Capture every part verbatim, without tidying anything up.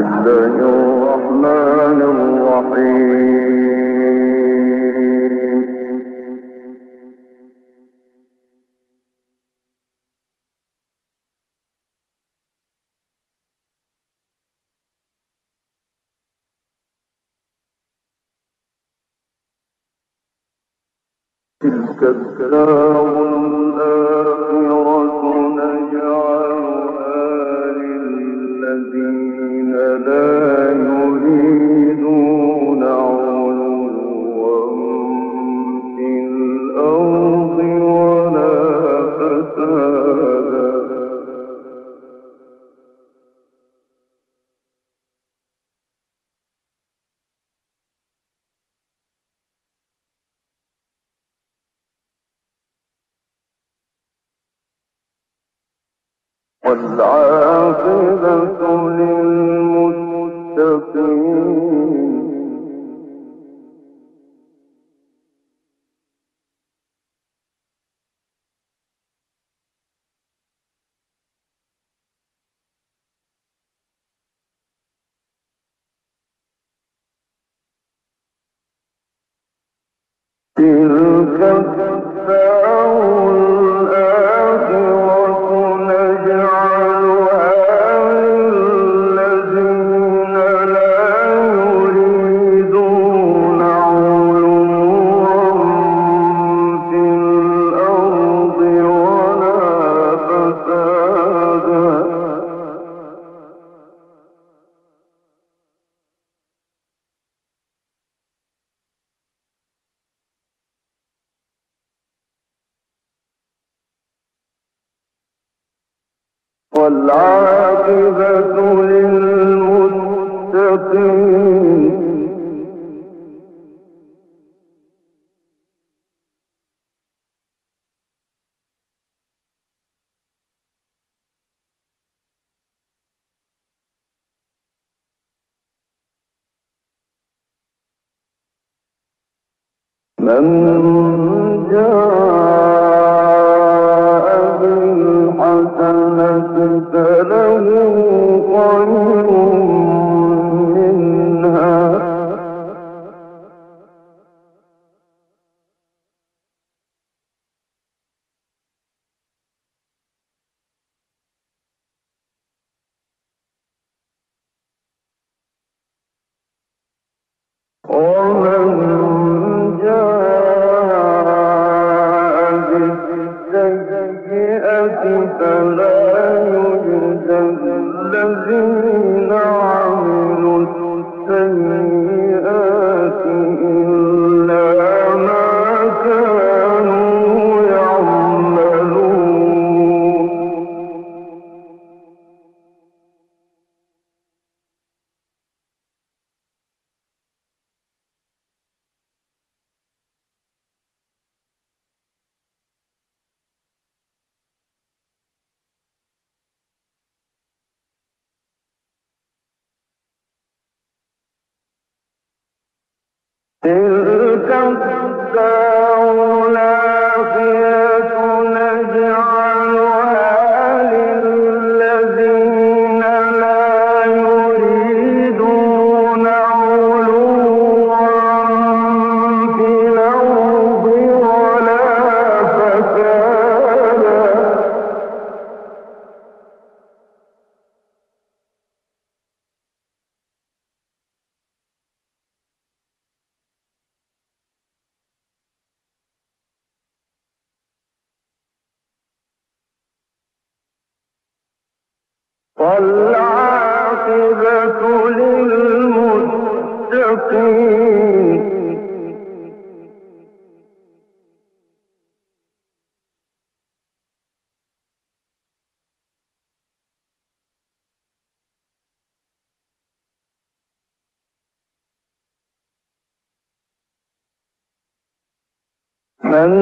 الله الرحمن الرحيم. تلك الدار الآخرة نجعلها للذين لا يريدون علوا في الأرض ولا فسادا. والعاقبة للمتقين. تلك الدار الآخرة نجعلها للذين لا يريدون علوا في الأرض ولا فسادا. والعاقبة للمتقين. من جاء بالحسنة فله خير منها ومن جاء بالسيئة فلا يجزى الذين عملوا السيئات إلا ما كانوا يعملون. تلك الدار الآخرة نجعلها للذين لا يريدون علوا في الأرض ولا فسادا. والعاقبة للمتقين. من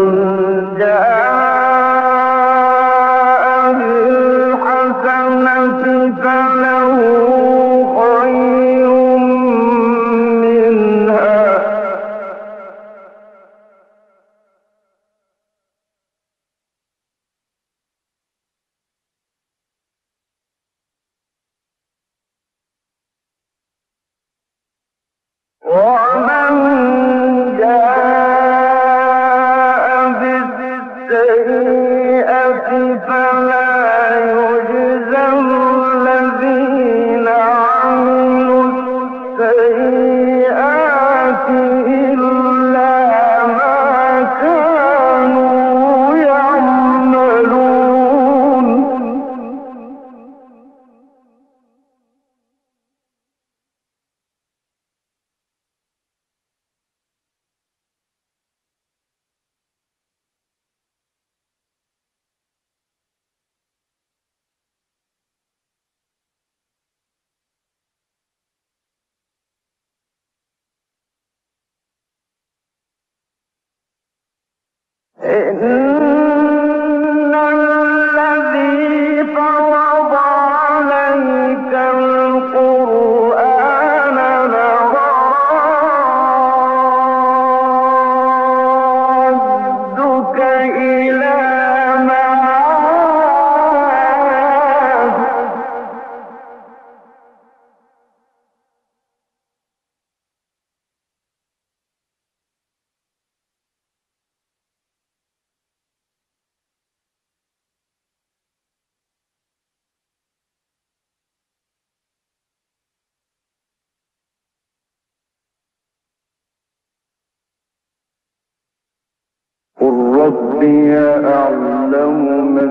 جاء بالحسنة فله خير منها ومن جاء بالسيئة فلا يجزى الذين عملوا السيئات إلا ما كانوا يعملون. إن الذي فرض عليك القرآن لرادك إلى معاد. قل ربي أعلم من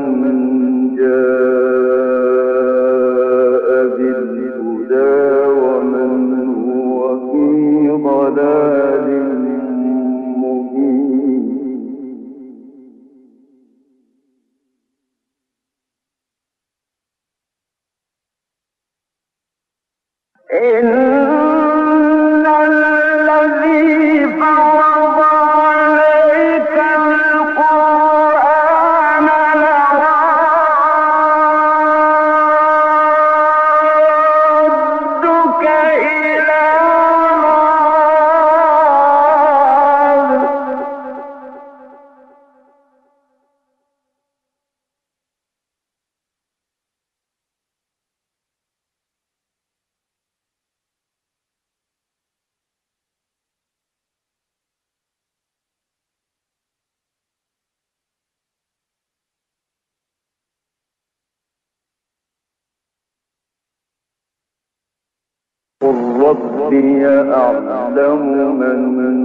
جاء بالهدى ومن هو في ضلال مبين. إن الذي فرض عليك القرآن لرادك إلى معاد. قل ربي أعلم من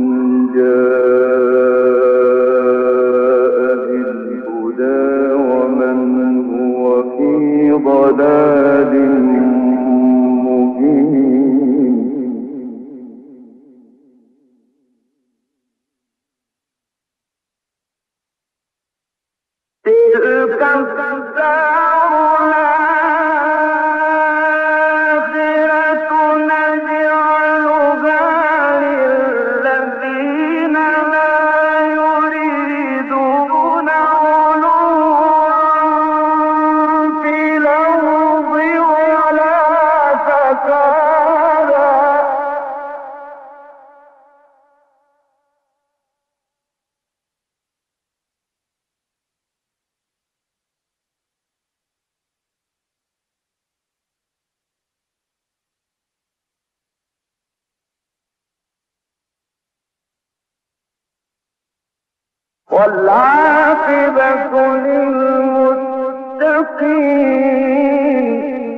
جاء بالهدى ومن هو في ضلال مبين. تلك الدار الآخرة نجعلها للذين لا يريدون علوا في الأرض ولا فسادا. والعاقبة للمتقين.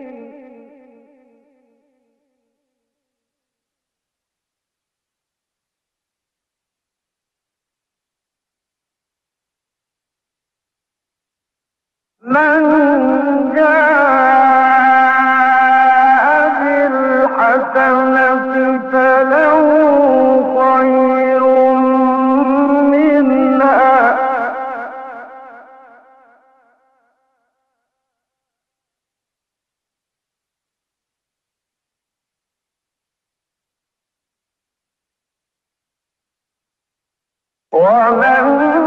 من جاء بالحسنة فله خير منها ومن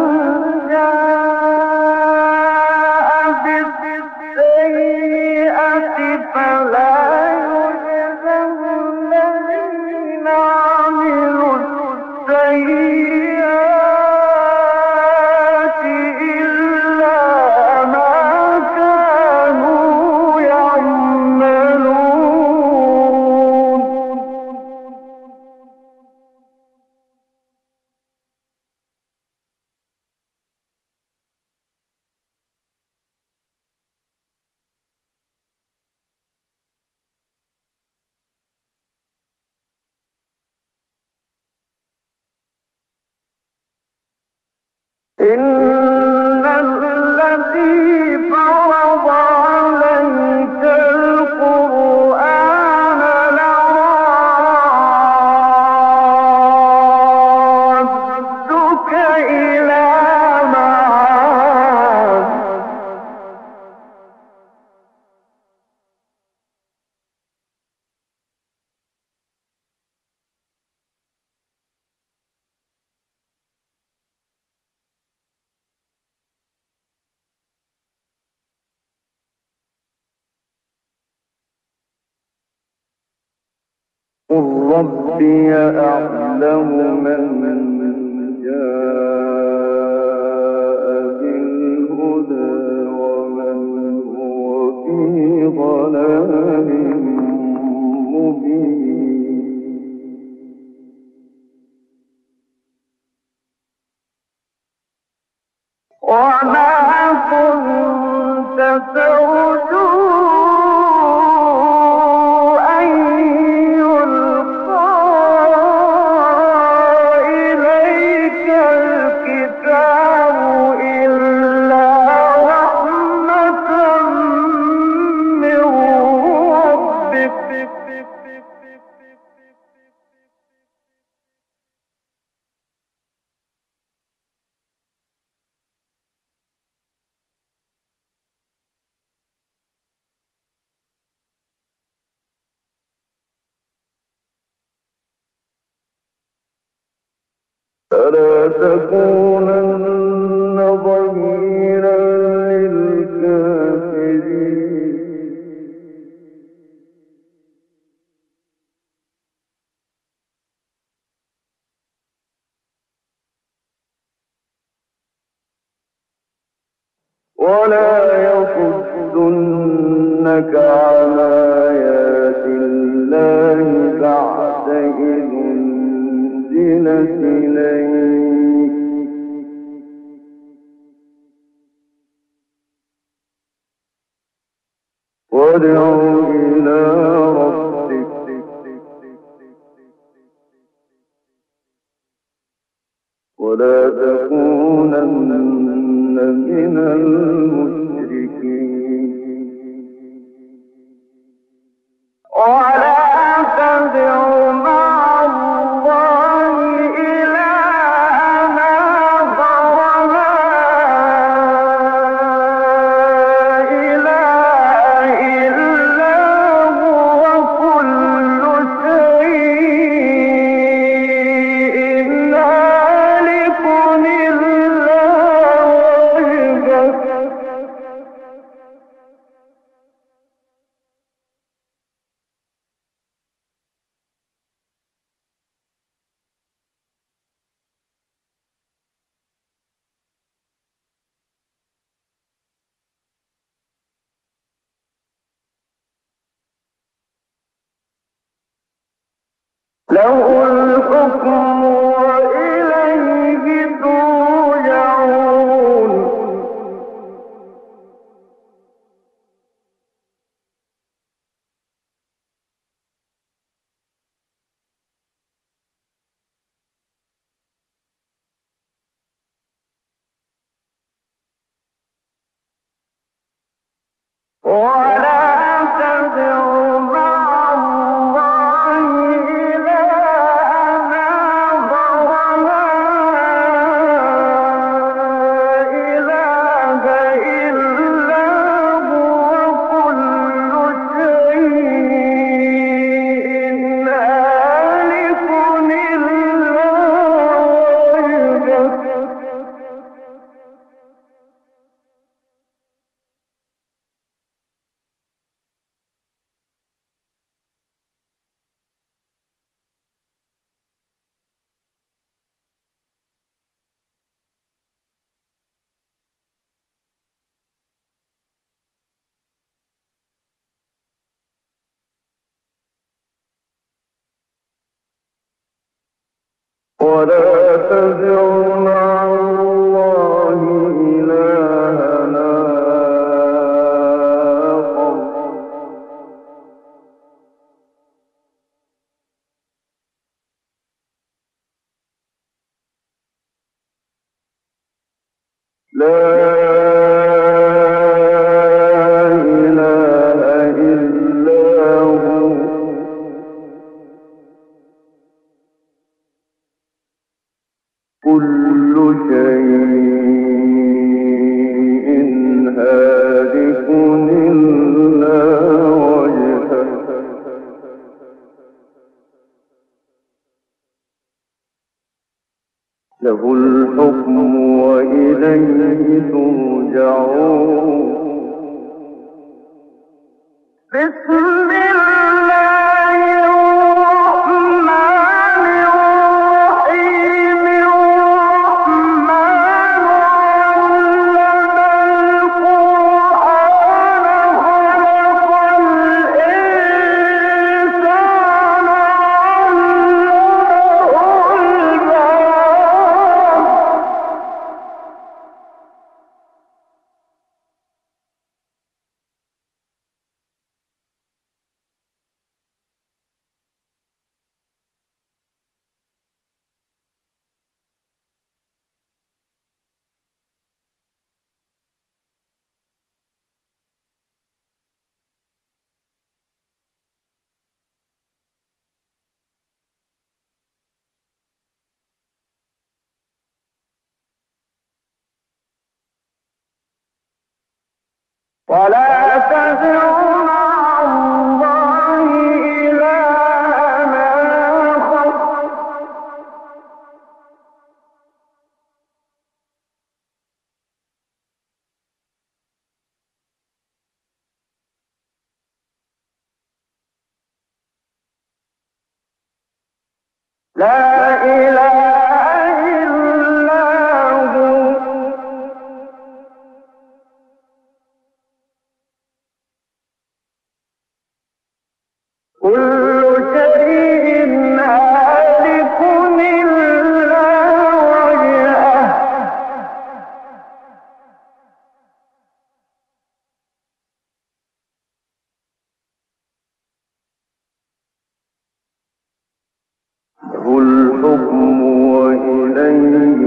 جاء بالسيئة فلا يجزى الذين عملوا السيئات إلا ما كانوا يعملون. إن الذي فرض عليك القرآن لرادك إلى معاد قل ربي أعلم من جاء بالهدى ومن هو في ضلال مبين وما كنت ترجو أن يلقى إليك الكتاب إلا رحمة من ربك فلا تكونن ظهيرا للكافرين ولا يصدنك عن آيات الله بعد إذ أنزلت إليك وادع إلى ربك ولا تكونن من المشركين ولا تدع مع الله إلها آخر لا إله إلا هو كل شيء هالك إلا وجهه له الحكم وإليه ترجعون ولا تدع مع الله إلها آخر لا إله إلا هو كل شيء هالك إلا وجهه ولا تدع مع الله إلها آخر بسم الله الرحمن الرحيم الرحمن علم القرآن خلق الإنسان علمه ولا تزر مع الله إلها آخر لا إله إلا هو كل شيء هالك إلا وجهه له الحكم وإليه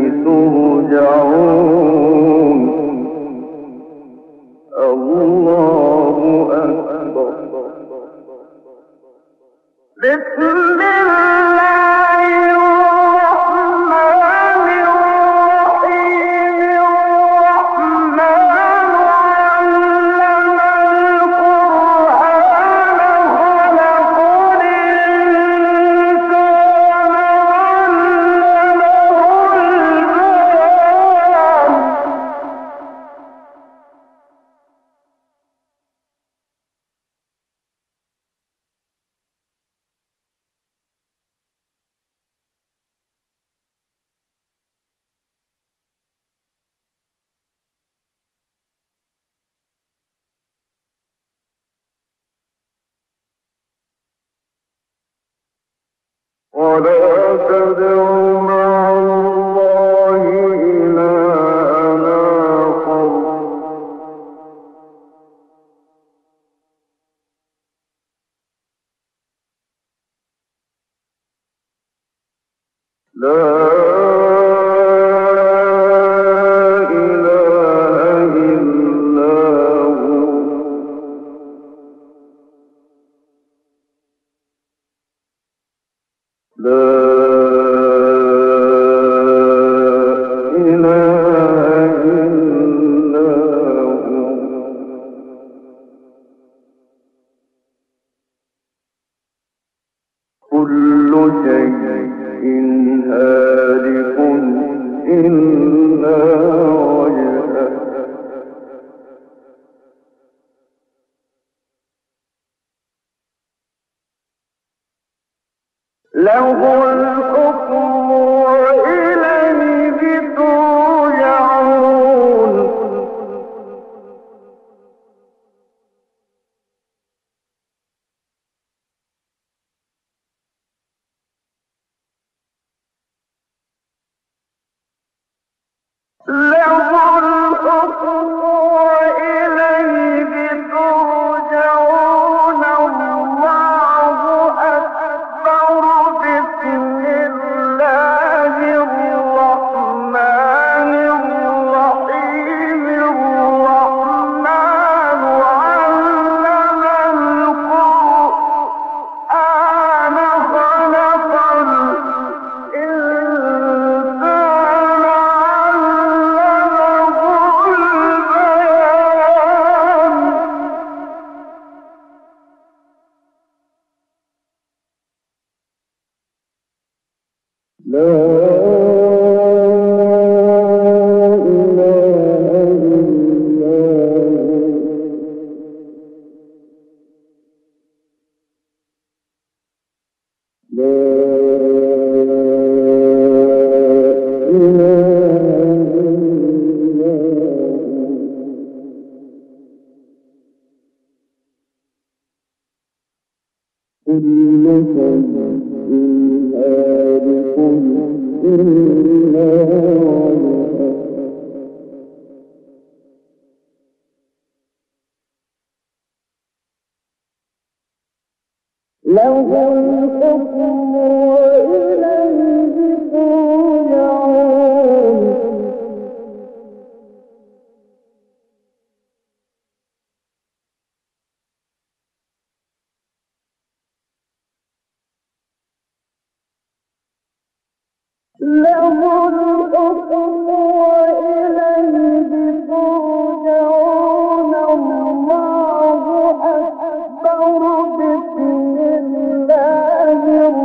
ترجعون الله أكبر بسم الله الرحمن الرحيم الرحمن علم القرآن خلق الإنسان ولا تدع مع الله إلها آخر لا إله إلا هو لا إله إلا هو كل شيء هالك إلا وجهه له الحكم وإليه ترجعون له الحكم وإليه ترجعون الله أكبر بسم الله الرحمن الرحيم الرحمن علم القرآن خلق الإنسان علمه كل شيء هالك إلا وجهه له الحكم وإليه ترجعون له الحكم وإليه ترجعون الله أكبر بسم الله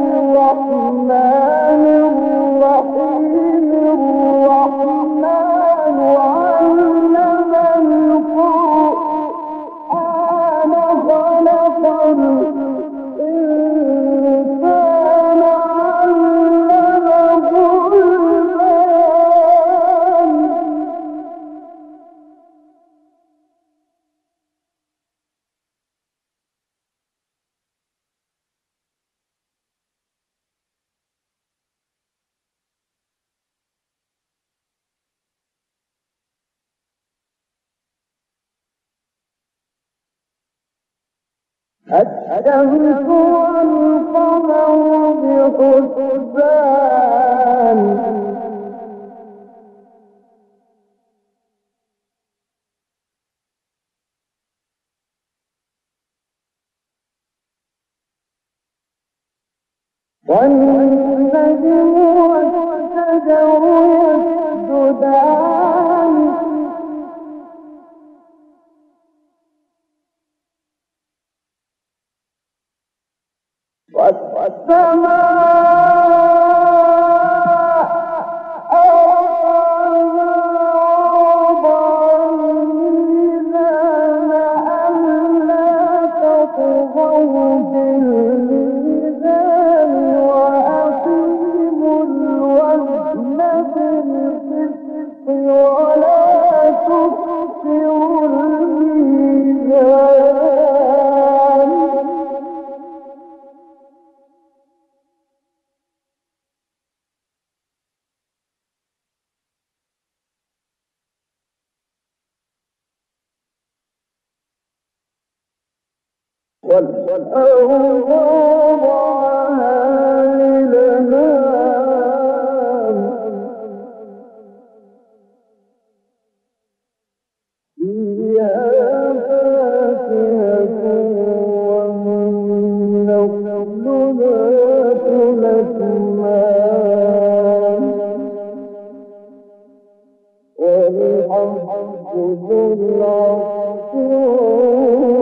الرحمن الرحيم الرحمن علم القرآن خلق الإنسان علمه البيان الشمس والقمر بحسبان والنجم والشجر يسجدان والسماء رفعها ووضع الميزان ألا تطغوا في الميزان وأقيموا الوزن بالقسط ولا تخسروا الميزان والأرض وضعها للأنام فيها فاكهة والنخل ذات الأكمام والحب ذو العصف